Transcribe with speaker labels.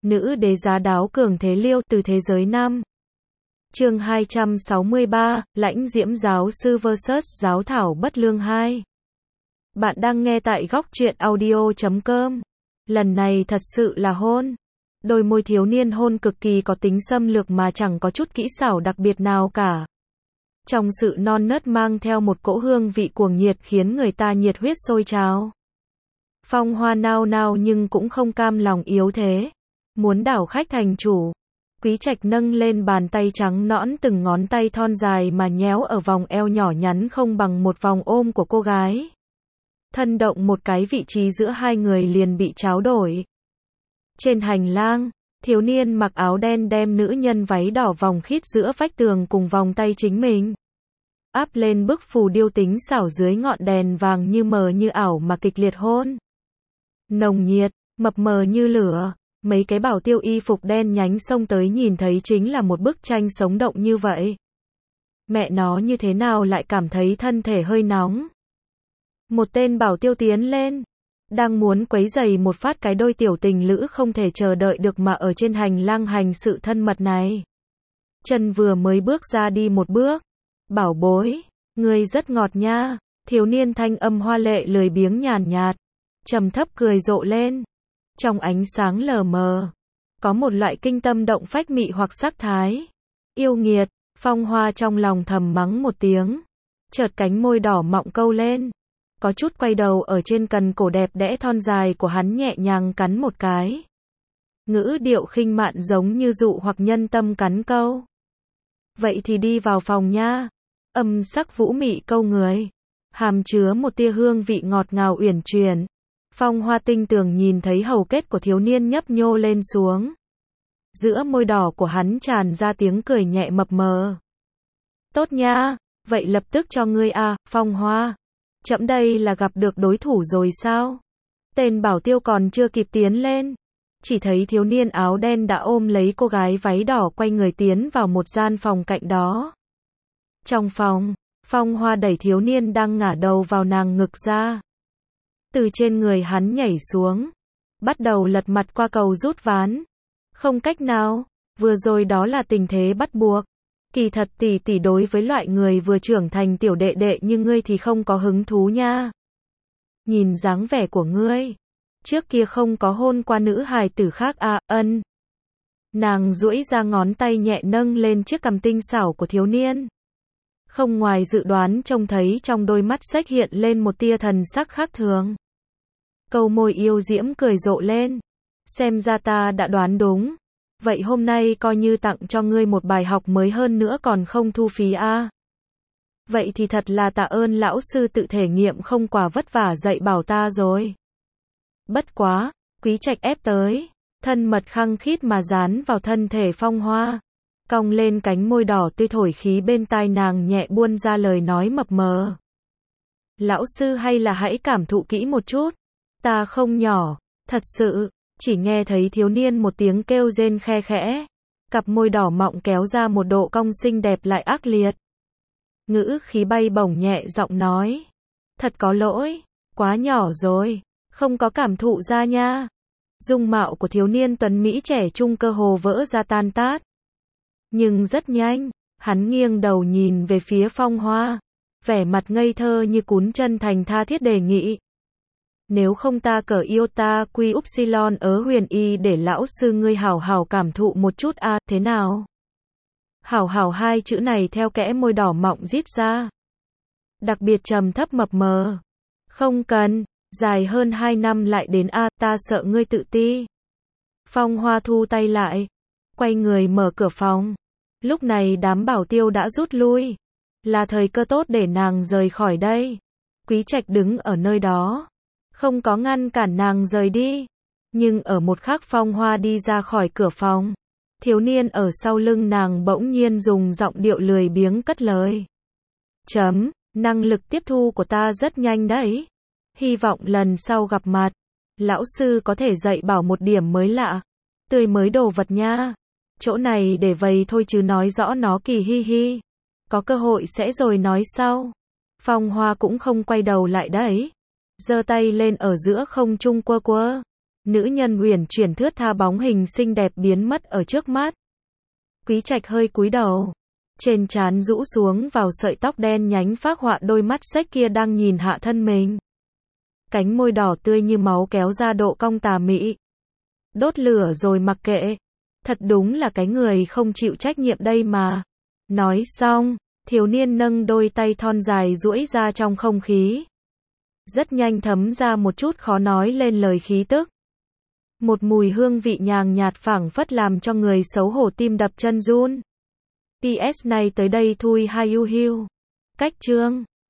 Speaker 1: Nữ đế giá đáo cường thế liêu từ thế giới nam. Chương 263, lãnh diễm giáo sư vs giáo thảo bất lương 2. Bạn đang nghe tại góc truyện audio.com. Lần này thật sự là hôn. Đôi môi thiếu niên hôn cực kỳ có tính xâm lược mà chẳng có chút kỹ xảo đặc biệt nào cả. Trong sự non nớt mang theo một cỗ hương vị cuồng nhiệt khiến người ta nhiệt huyết sôi trào. Phong Hoa nao nao nhưng cũng không cam lòng yếu thế. Muốn đảo khách thành chủ. Quý Trạch nâng lên bàn tay trắng nõn từng ngón tay thon dài mà nhéo ở vòng eo nhỏ nhắn không bằng một vòng ôm của cô gái. Thân động một cái vị trí giữa hai người liền bị tráo đổi. Trên hành lang, thiếu niên mặc áo đen đem nữ nhân váy đỏ vòng khít giữa vách tường cùng vòng tay chính mình. Áp lên bức phù điêu tính xảo dưới ngọn đèn vàng như mờ như ảo mà kịch liệt hôn. Nồng nhiệt, mập mờ như lửa. Mấy cái bảo tiêu y phục đen nhánh xông tới nhìn thấy chính là một bức tranh sống động như vậy. Mẹ nó như thế nào lại cảm thấy thân thể hơi nóng. Một tên bảo tiêu tiến lên. Đang muốn quấy rầy một phát cái đôi tiểu tình lữ không thể chờ đợi được mà ở trên hành lang hành sự thân mật này. Chân vừa mới bước ra đi một bước. Bảo bối, ngươi rất ngọt nha. Thiếu niên thanh âm hoa lệ lười biếng nhàn nhạt. Trầm thấp cười rộ lên. Trong ánh sáng lờ mờ, có một loại kinh tâm động phách mị hoặc sắc thái. Yêu nghiệt, Phong Hoa trong lòng thầm mắng một tiếng. Chợt cánh môi đỏ mọng câu lên. Có chút quay đầu ở trên cần cổ đẹp đẽ thon dài của hắn nhẹ nhàng cắn một cái. Ngữ điệu khinh mạn giống như dụ hoặc nhân tâm cắn câu. Vậy thì đi vào phòng nha. Âm sắc vũ mị câu người. Hàm chứa một tia hương vị ngọt ngào uyển chuyển. Phong Hoa tinh tường nhìn thấy hầu kết của thiếu niên nhấp nhô lên xuống. Giữa môi đỏ của hắn tràn ra tiếng cười nhẹ mập mờ. Tốt nha, vậy lập tức cho ngươi à, Phong Hoa. Chậm đây là gặp được đối thủ rồi sao? Tên bảo tiêu còn chưa kịp tiến lên. Chỉ thấy thiếu niên áo đen đã ôm lấy cô gái váy đỏ quay người tiến vào một gian phòng cạnh đó. Trong phòng, Phong Hoa đẩy thiếu niên đang ngả đầu vào nàng ngực ra. Từ trên người hắn nhảy xuống. Bắt đầu lật mặt qua cầu rút ván. Không cách nào. Vừa rồi đó là tình thế bắt buộc. Kỳ thật tỷ tỷ đối với loại người vừa trưởng thành tiểu đệ đệ như ngươi thì không có hứng thú nha. Nhìn dáng vẻ của ngươi. Trước kia không có hôn qua nữ hài tử khác à, ân. Nàng duỗi ra ngón tay nhẹ nâng lên chiếc cằm tinh xảo của thiếu niên. Không ngoài dự đoán trông thấy trong đôi mắt xếch hiện lên một tia thần sắc khác thường. Câu môi yêu diễm cười rộ lên. Xem ra ta đã đoán đúng. Vậy hôm nay coi như tặng cho ngươi một bài học mới hơn nữa còn không thu phí à. Vậy thì thật là tạ ơn lão sư tự thể nghiệm không quả vất vả dạy bảo ta rồi. Bất quá, Quý Trạch ép tới. Thân mật khăng khít mà dán vào thân thể Phong Hoa. Cong lên cánh môi đỏ tươi thổi khí bên tai nàng nhẹ buôn ra lời nói mập mờ. Lão sư hay là hãy cảm thụ kỹ một chút. Ta không nhỏ, thật sự, chỉ nghe thấy thiếu niên một tiếng kêu rên khe khẽ. Cặp môi đỏ mọng kéo ra một độ cong xinh đẹp lại ác liệt. Ngữ khí bay bổng nhẹ giọng nói. Thật có lỗi, quá nhỏ rồi, không có cảm thụ ra nha. Dung mạo của thiếu niên tuấn Mỹ trẻ trung cơ hồ vỡ ra tan tát. Nhưng rất nhanh, hắn nghiêng đầu nhìn về phía Phong Hoa. Vẻ mặt ngây thơ như cún chân thành tha thiết đề nghị. Nếu không ta cờ iota quy upsilon ớ huyền y để lão sư ngươi hảo hảo cảm thụ một chút a, thế nào? Hảo hảo hai chữ này theo kẽ môi đỏ mọng rít ra. Đặc biệt trầm thấp mập mờ. Không cần, dài hơn 2 năm lại đến a, ta sợ ngươi tự ti. Phong Hoa thu tay lại. Quay người mở cửa phòng. Lúc này đám bảo tiêu đã rút lui. Là thời cơ tốt để nàng rời khỏi đây. Quý Trạch đứng ở nơi đó. Không có ngăn cản nàng rời đi. Nhưng ở một khắc Phong Hoa đi ra khỏi cửa phòng. Thiếu niên ở sau lưng nàng bỗng nhiên dùng giọng điệu lười biếng cất lời. Năng lực tiếp thu của ta rất nhanh đấy. Hy vọng lần sau gặp mặt. Lão sư có thể dạy bảo một điểm mới lạ. Tươi mới đồ vật nha. Chỗ này để vầy thôi chứ nói rõ nó kỳ hi hi. Có cơ hội sẽ rồi nói sau. Phong Hoa cũng không quay đầu lại đấy. Giơ tay lên ở giữa không trung quơ quơ. Nữ nhân uyển chuyển thướt tha bóng hình xinh đẹp biến mất ở trước mắt. Quý Trạch hơi cúi đầu. Trên trán rũ xuống vào sợi tóc đen nhánh phác họa đôi mắt xếch kia đang nhìn hạ thân mình. Cánh môi đỏ tươi như máu kéo ra độ cong tà mị. Đốt lửa rồi mặc kệ. Thật đúng là cái người không chịu trách nhiệm đây mà. Nói xong, thiếu niên nâng đôi tay thon dài duỗi ra trong không khí. Rất nhanh thấm ra một chút khó nói lên lời khí tức. Một mùi hương vị nhàn nhạt phảng phất làm cho người xấu hổ tim đập chân run. PS này tới đây thui hai yu hiu. Cách chương